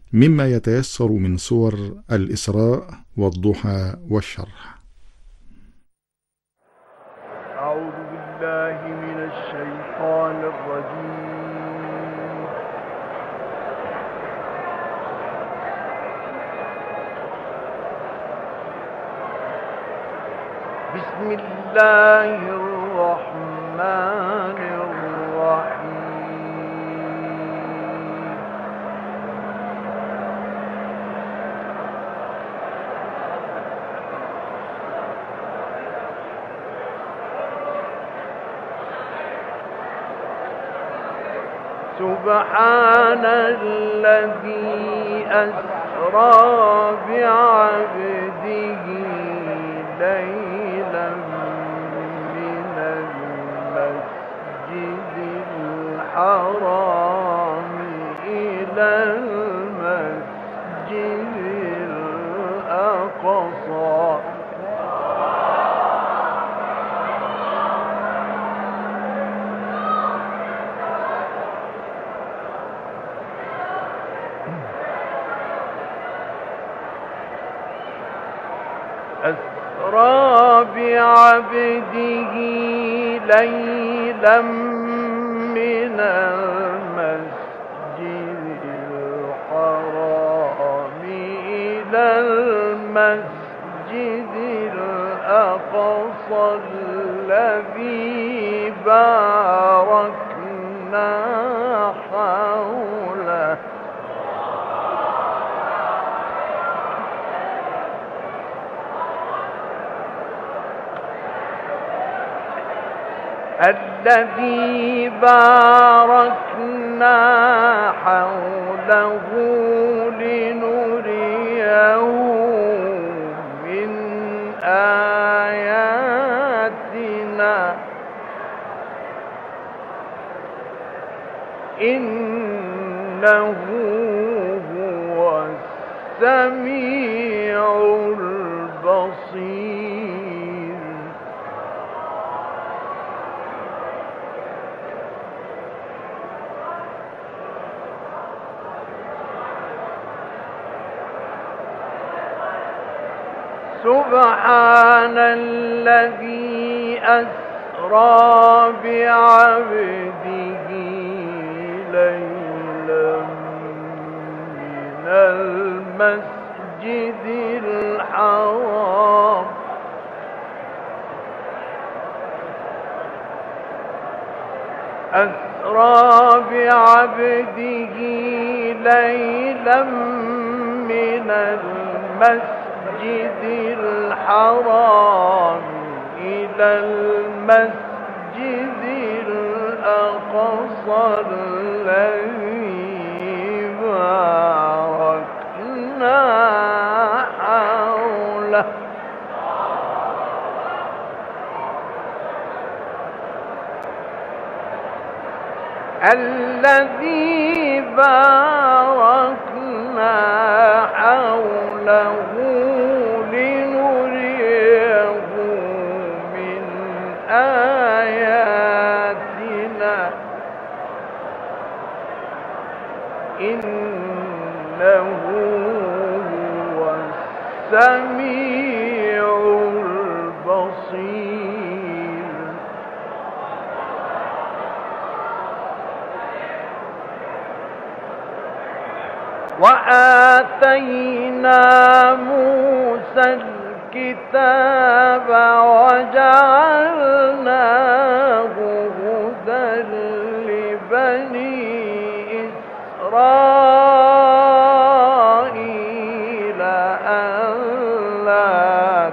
مما يتيسر من سور الإسراء والضحى والشرح. أعوذ بالله من الشيطان الرجيم. بسم الله الرحمن الرحيم. سبحان الذي أسرى بعبده ليلا من المسجد الحرام إلى المسجد الأقصى أسرى بعبده ليلا من المسجد الحرام إلى المسجد الأقصى الذي باركنا حوله الذي باركنا حوله لنريه من آياتنا إنه هو السميع البصير. سبحان الذي أسرى بعبده ليلا من المسجد الحرام أسرى بعبده ليلا من المسجد الحرام إلى المسجد الأقصى الذي باركنا حوله الذي باركنا حوله لنريه من آياتنا إنه هو السميع البصير. وآتينا موسى الكتاب وجعلناه هدى لبني إسرائيل ألا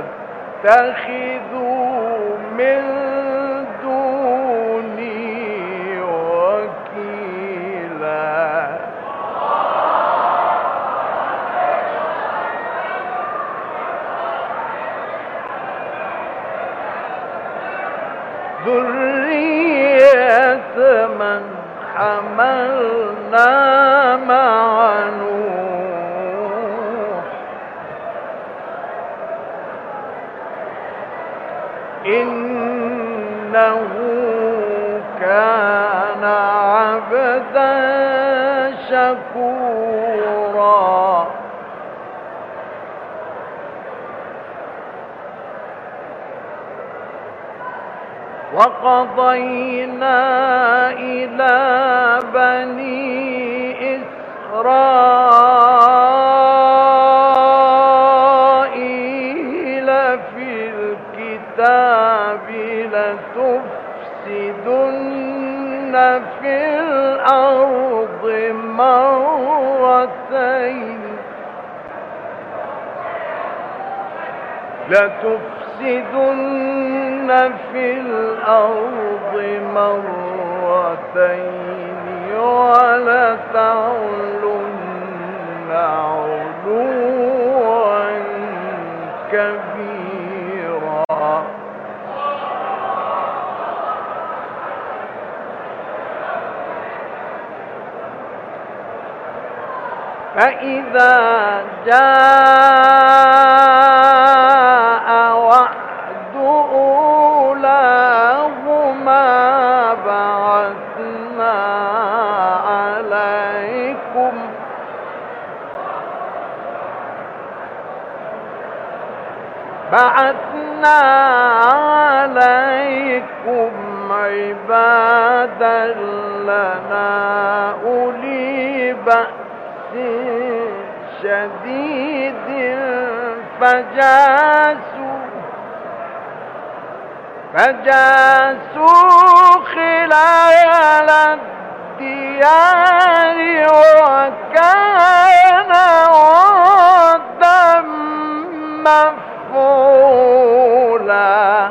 تتخذوا من دوني وكيلا. ذرية من حملنا مع نوح إنه كان عبدا شكورا. كبيرا وقضينا إلى بني إسرائيل في الكتاب لتفسدن في الأرض مرتين في الأرض مرتين ولتعلن علوا كبيرا فإذا جاء وعد أولاهما بعثنا عليكم عبادا لنا أولي بأس شديد فجاسوا خلال الديار وكان وعدا مفعولا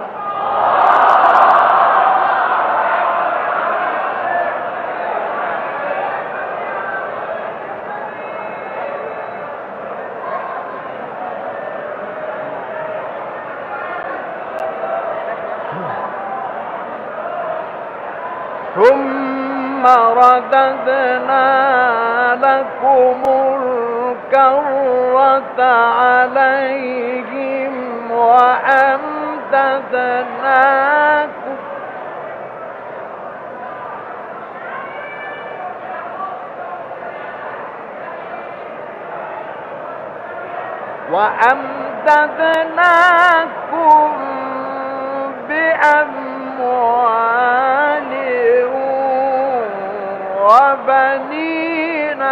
ثم رددنا لكم الكرة عليهم وأمددناكم بأموال وبنين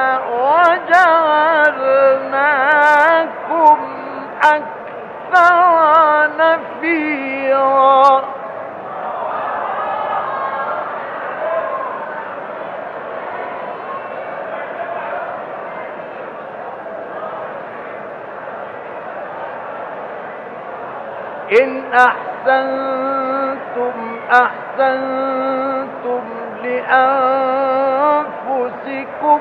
وجعلناكم أكثر نفيرا إن أحسنتم أحسنتم لأنفسكم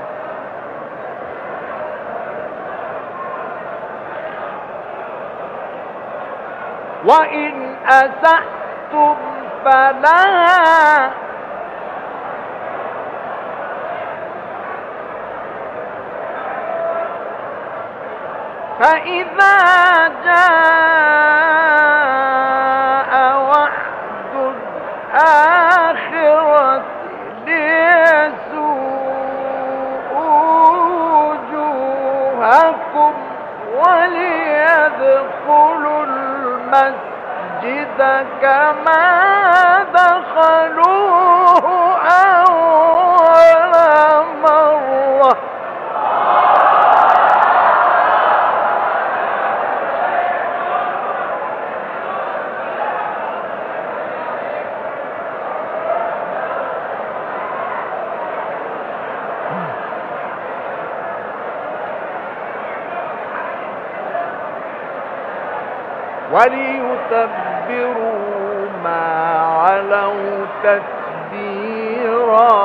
وإن أسأتم فلها فإذا جاء وعد الآخرة ليسوءوا وجوهكم وليدخلوا المسجد كما دخلوه أول مرة وليتبروا ما علوا تتبيرا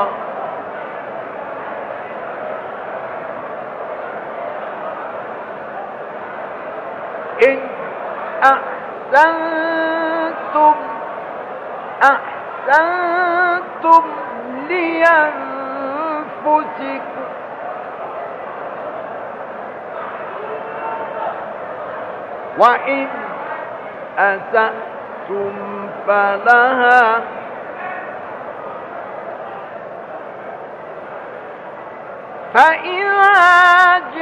إن أحسنتم أحسنتم لأنفسكم وإن أسأتم فلها فإذا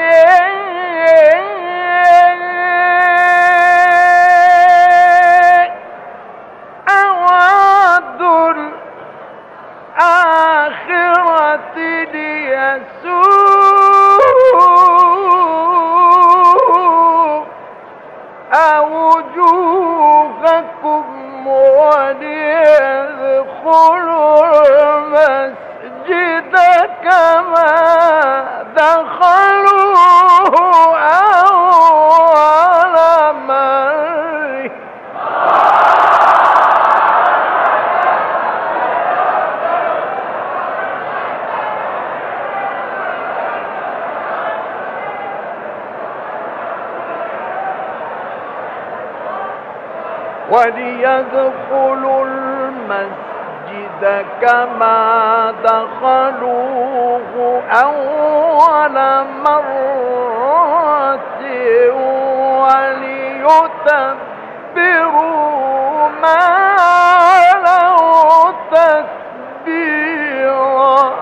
وليدخلوا المسجد كما دخلوه أول مرة وليتبروا ما علوا تتبيرا.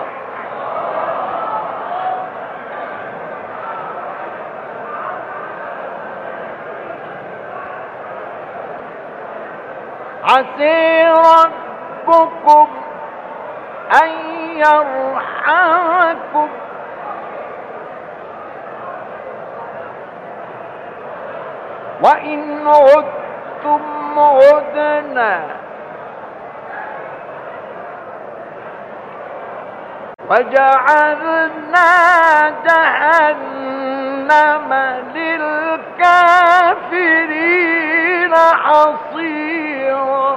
عسى ربكم أن يرحمكم وإن عدتم عدنا وجعلنا جهنم للكافرين حصيرا.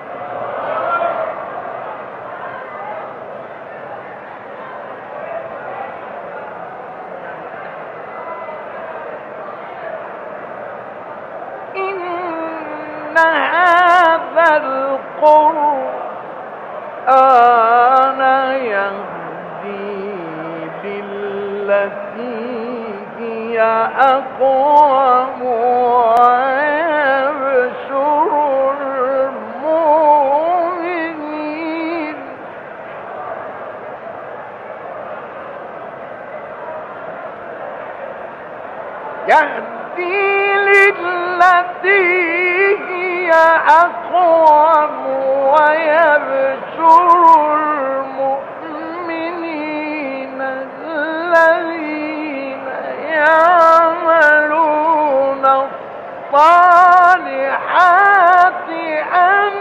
إن هذا القرآن يهدي بالتي هي أقوم ويبشر المؤمنين للتي هي أقوم ويبشر المؤمنين الذين يعملون الصالحات أن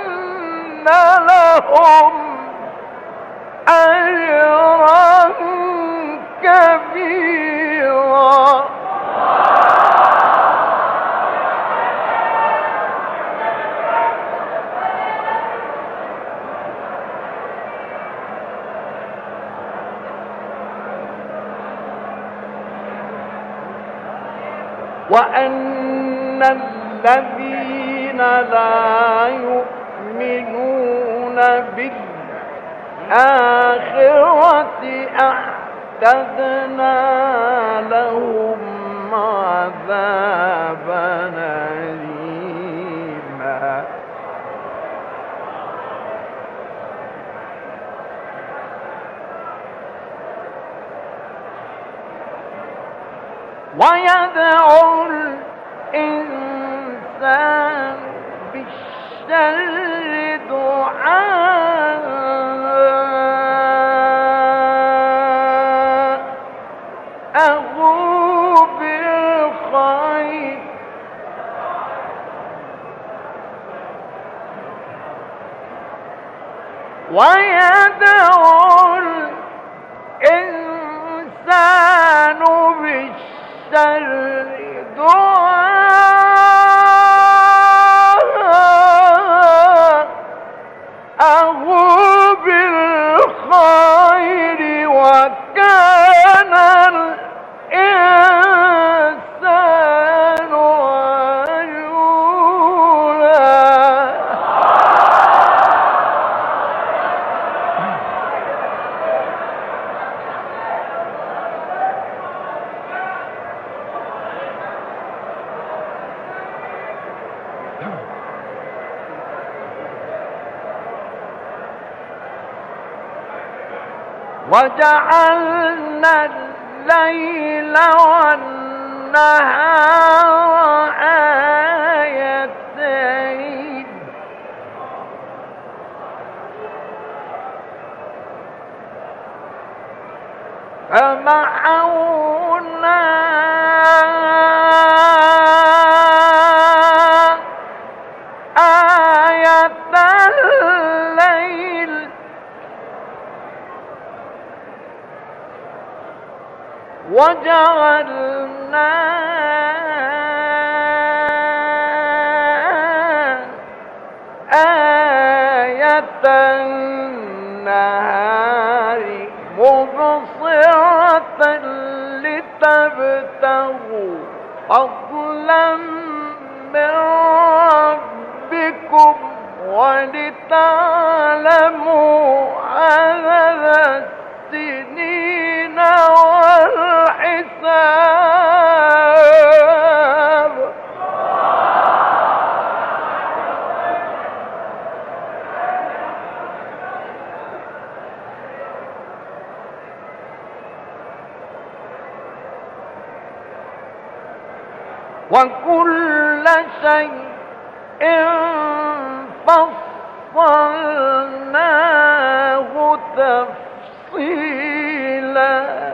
لهم أجرا كبيرا. وأن الذين لا يؤمنون بالآخرة أعتدنا لهم عذابا أليما. ويدعو الإنسان بالشر دعاءه بالخير ويدعو الإنسان بالشر دعاءه بالخير وكان الإنسان عجولا. وجعلنا الليل والنهار آيتين فمحونا آية الليل وجعلنا آية النهار مبصرة لتبتغوا فضلا من بكم ولتعلموا عدد السنين والحساب. وكل شيء فصلناه تفصيلا.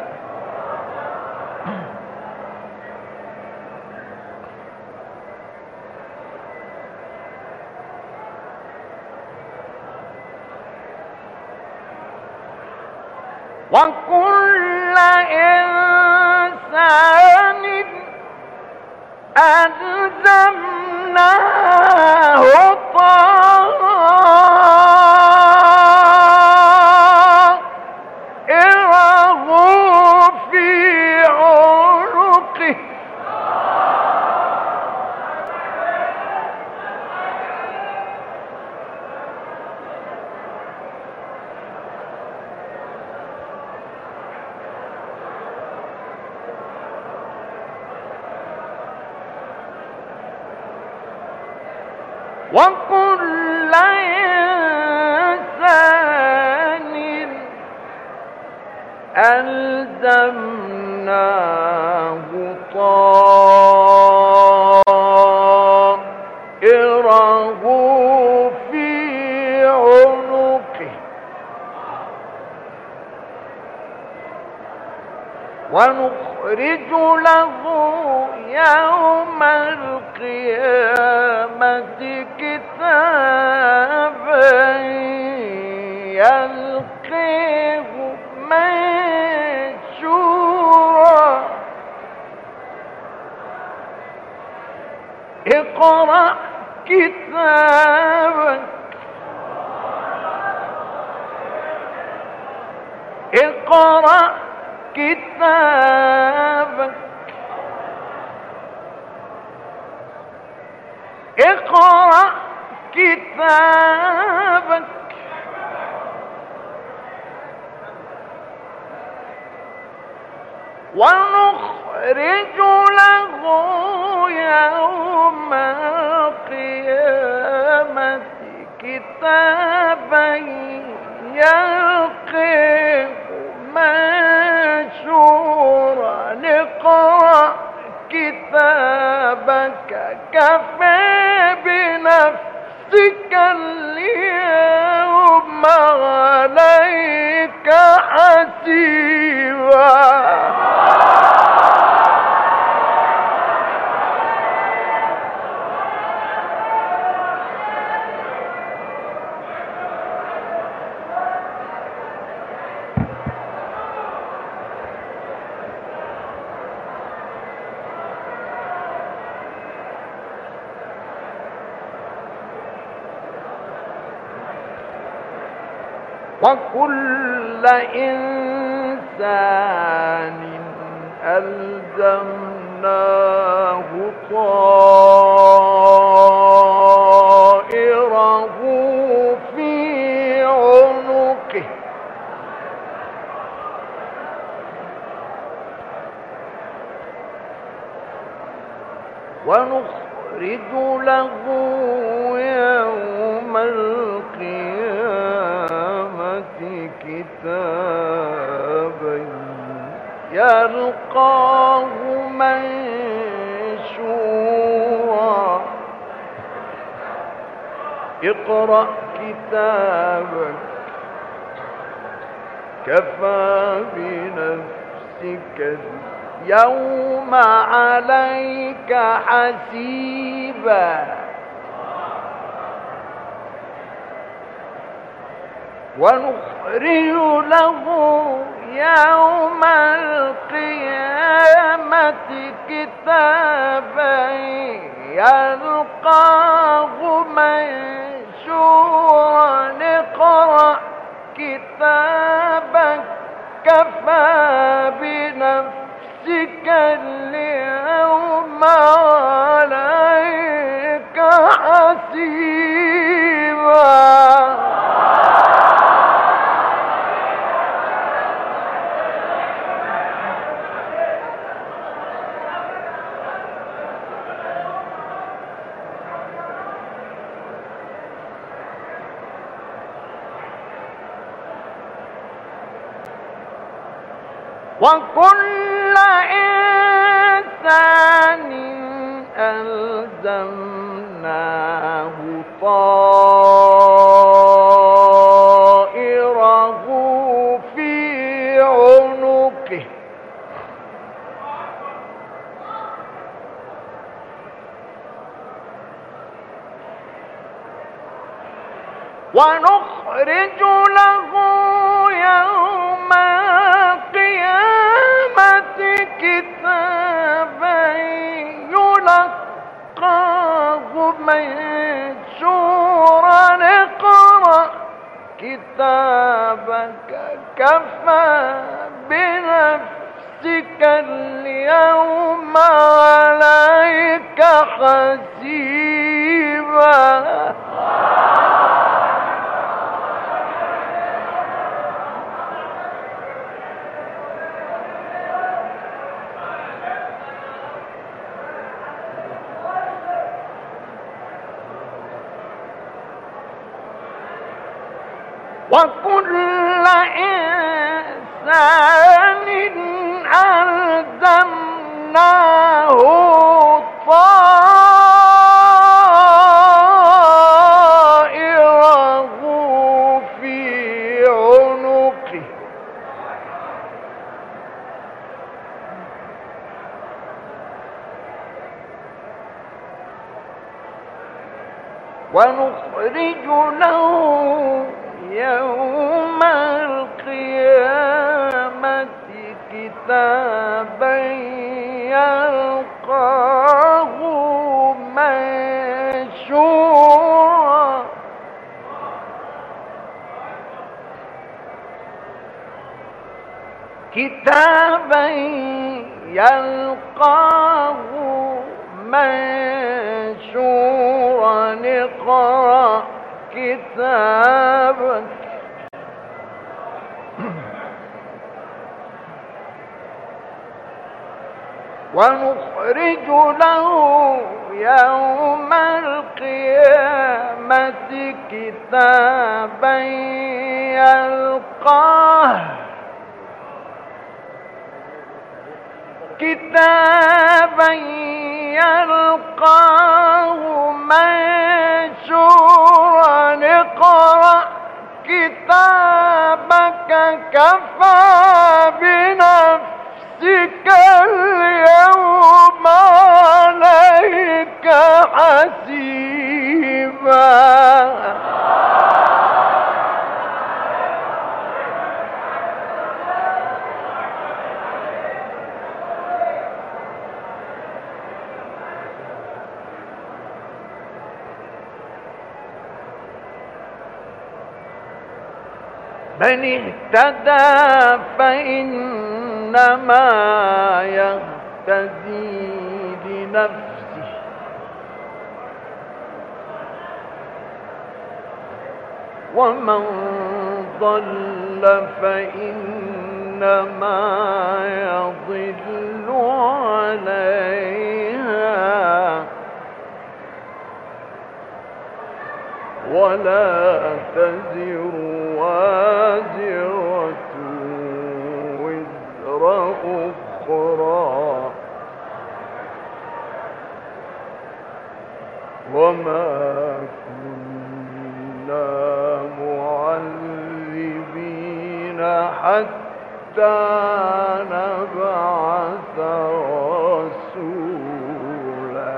وكل إنسان ألزمناه طائره في عنقه. وكل إنسان ألزمناه طائره في عنقه. ونخرج له يوم القيامة كتابا يلقيه منشورا. اقرأ كتابك اقرأ كتابك اقرأ كتابك ونخرج له يوم القيامة كتابا يلقيه منشورا. اقرأ كتابك كفى بنفسك اليوم عليك حسيبا. وكل إنسان ألزمناه طائره في عنقه. ونخرج له يوم القيامة كتابا يلقاه منشورا. اقرأ كتابك كفى بنفسك اليوم عليك حسيبا. ونخرج له يوم القيامة كتابا يلقاه منشورا. اقرأ كتابك كفى بنفسك اليوم عليك حسيبا. وكل إنسان ألزمناه طائره في عنقه ونخرج له يوم القيامة كتابا يلقاه منشورا اقرأ كتابك كفى بنفسك اليوم عليك حسيبا وكل إنسان ألزمناه طائره في عنقه ونخرج له يوم القيامة كتابا يلقاه منشورا كتابا يلقاه منشورا اقرأ كتابك ونخرج له يوم القيامة كتابا يلقاه منشورا اقرأ كتابك كفى بنفسك اليوم عليك حسيبا من اهتدى فإنما يهتدي لنفسه ومن ضل فإنما يضل عليها ولا تزر وازرة وزر أخرى وما كنا معذبين حتى نبعث رسولا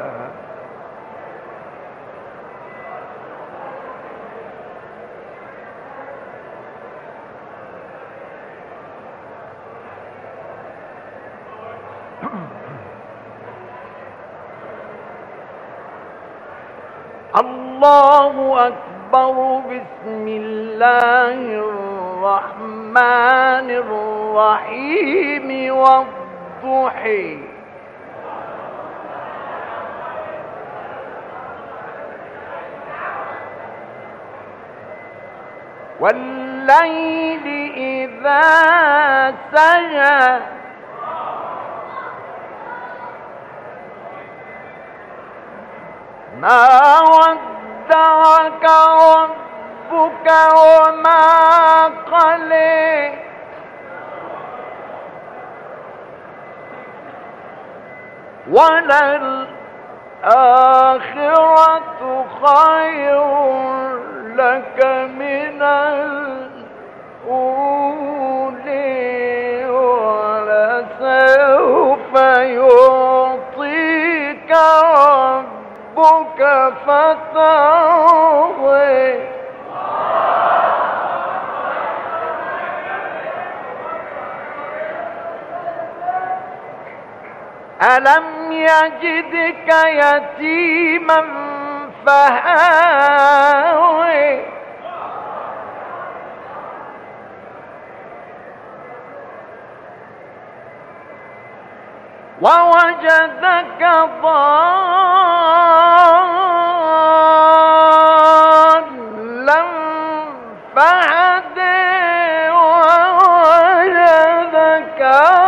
الله أكبر بسم الله الرحمن الرحيم والضحى والليل إذا سجى ما ودعك ربك وما قلى وللآخرة خير لك من الأولى ولسوف يعطيك ربك فترضى ألم يجدك يتيما فآوى ووجدك ضالا فهدى ووجدك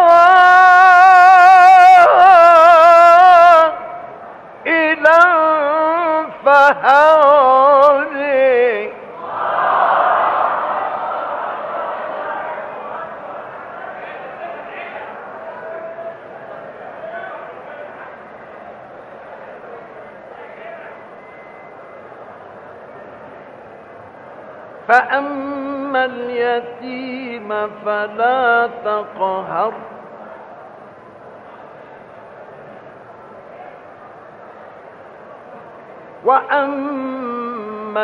عائلا فهدى فأما اليتيم فلا تقهر وأما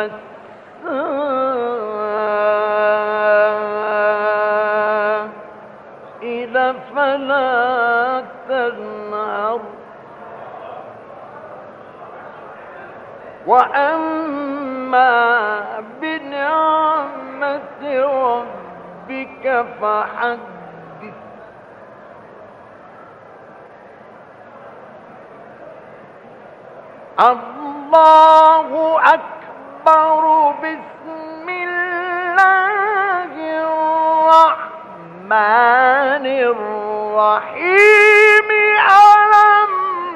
السائل فلا تنهر وأما بنعمة ربك فحدث الله أكبر بسم الله الرحمن الرحيم ألم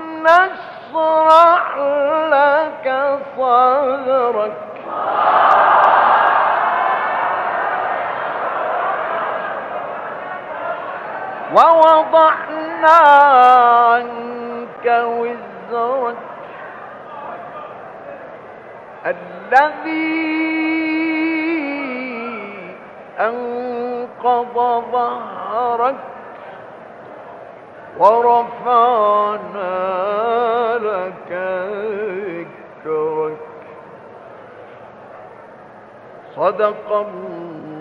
نشرح لك صدرك ووضعنا عنك وزرك الذي أنقض ظهرك ورفعنا لك ذكرك صدق الله